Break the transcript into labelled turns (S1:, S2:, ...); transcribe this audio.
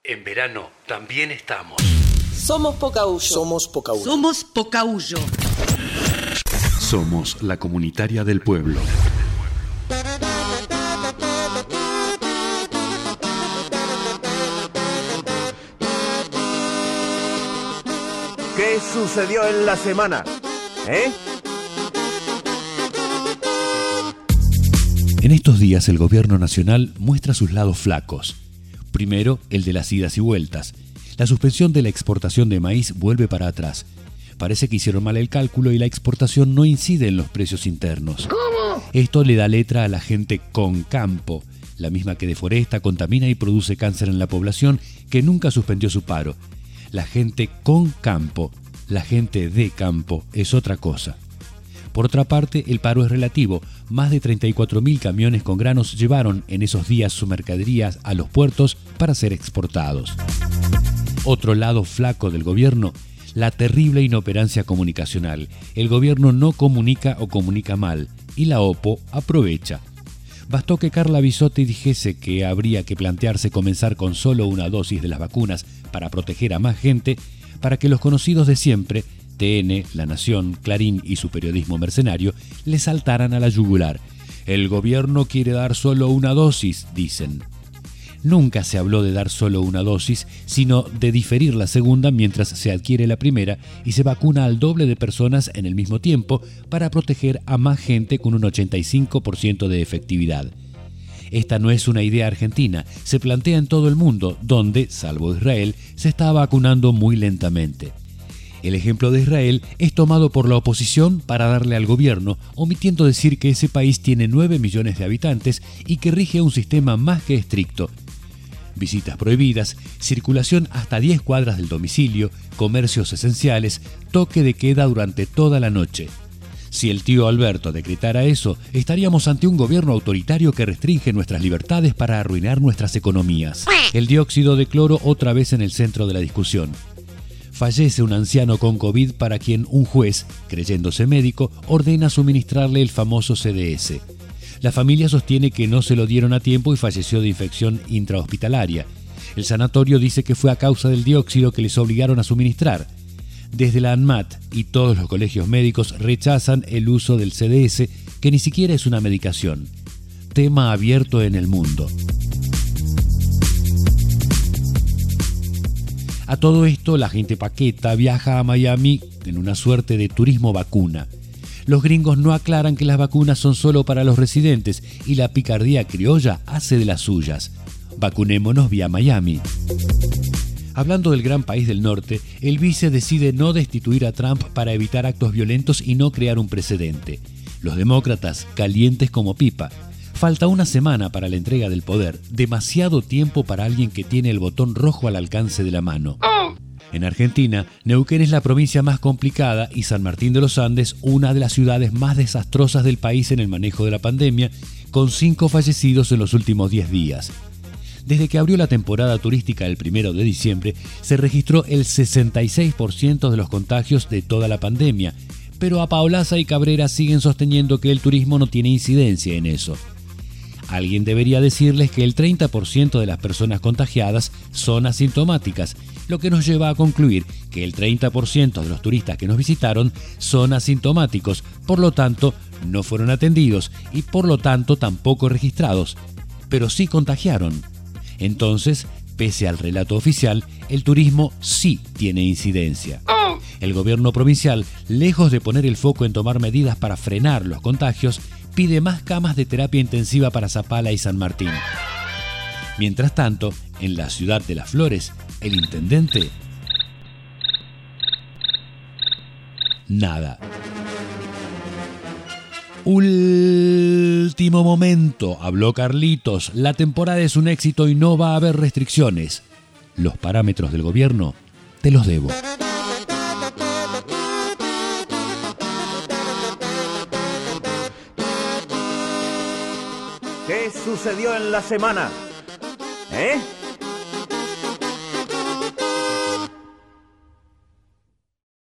S1: En verano también estamos.
S2: Somos Pocahuyo.
S3: Somos Pocahuyo.
S4: Somos Pocahuyo.
S1: Somos la comunitaria del pueblo.
S5: ¿Qué sucedió en la semana?
S1: En estos días el gobierno nacional muestra sus lados flacos. Primero, el de las idas y vueltas. La suspensión de la exportación de maíz vuelve para atrás. Parece que hicieron mal el cálculo y la exportación no incide en los precios internos. ¿Cómo? Esto le da letra a la gente con campo, la misma que deforesta, contamina y produce cáncer en la población, que nunca suspendió su paro. La gente con campo, la gente de campo es otra cosa. Por otra parte, el paro es relativo. Más de 34.000 camiones con granos llevaron en esos días su mercaderías a los puertos para ser exportados. Otro lado flaco del gobierno, la terrible inoperancia comunicacional. El gobierno no comunica o comunica mal, y la OPO aprovecha. Bastó que Carla Bisotti dijese que habría que plantearse comenzar con solo una dosis de las vacunas para proteger a más gente, para que los conocidos de siempre, TN, La Nación, Clarín y su periodismo mercenario, le saltaran a la yugular. El gobierno quiere dar solo una dosis, dicen. Nunca se habló de dar solo una dosis, sino de diferir la segunda mientras se adquiere la primera y se vacuna al doble de personas en el mismo tiempo para proteger a más gente con un 85% de efectividad. Esta no es una idea argentina, se plantea en todo el mundo, donde, salvo Israel, se está vacunando muy lentamente. El ejemplo de Israel es tomado por la oposición para darle al gobierno, omitiendo decir que ese país tiene 9 millones de habitantes y que rige un sistema más que estricto. Visitas prohibidas, circulación hasta 10 cuadras del domicilio, comercios esenciales, toque de queda durante toda la noche. Si el tío Alberto decretara eso, estaríamos ante un gobierno autoritario que restringe nuestras libertades para arruinar nuestras economías. El dióxido de cloro otra vez en el centro de la discusión. Fallece un anciano con COVID para quien un juez, creyéndose médico, ordena suministrarle el famoso CDS. La familia sostiene que no se lo dieron a tiempo y falleció de infección intrahospitalaria. El sanatorio dice que fue a causa del dióxido que les obligaron a suministrar. Desde la ANMAT y todos los colegios médicos rechazan el uso del CDS, que ni siquiera es una medicación. Tema abierto en el mundo. A todo esto, la gente paqueta viaja a Miami en una suerte de turismo vacuna. Los gringos no aclaran que las vacunas son solo para los residentes y la picardía criolla hace de las suyas. Vacunémonos vía Miami. Hablando del gran país del norte, el vice decide no destituir a Trump para evitar actos violentos y no crear un precedente. Los demócratas, calientes como pipa. Falta una semana para la entrega del poder, demasiado tiempo para alguien que tiene el botón rojo al alcance de la mano. En Argentina, Neuquén es la provincia más complicada y San Martín de los Andes una de las ciudades más desastrosas del país en el manejo de la pandemia, con 5 fallecidos en los últimos 10 días. Desde que abrió la temporada turística el 1 de diciembre, se registró el 66% de los contagios de toda la pandemia, pero Apaolaza y Cabrera siguen sosteniendo que el turismo no tiene incidencia en eso. Alguien debería decirles que el 30% de las personas contagiadas son asintomáticas, lo que nos lleva a concluir que el 30% de los turistas que nos visitaron son asintomáticos, por lo tanto no fueron atendidos y por lo tanto tampoco registrados, pero sí contagiaron. Entonces, pese al relato oficial, el turismo sí tiene incidencia. El gobierno provincial, lejos de poner el foco en tomar medidas para frenar los contagios, pide más camas de terapia intensiva para Zapala y San Martín. Mientras tanto, en la ciudad de Las Flores, el intendente... nada. Último momento, habló Carlitos. La temporada es un éxito y no va a haber restricciones. Los parámetros del gobierno te los debo.
S5: ¿Qué sucedió en la semana?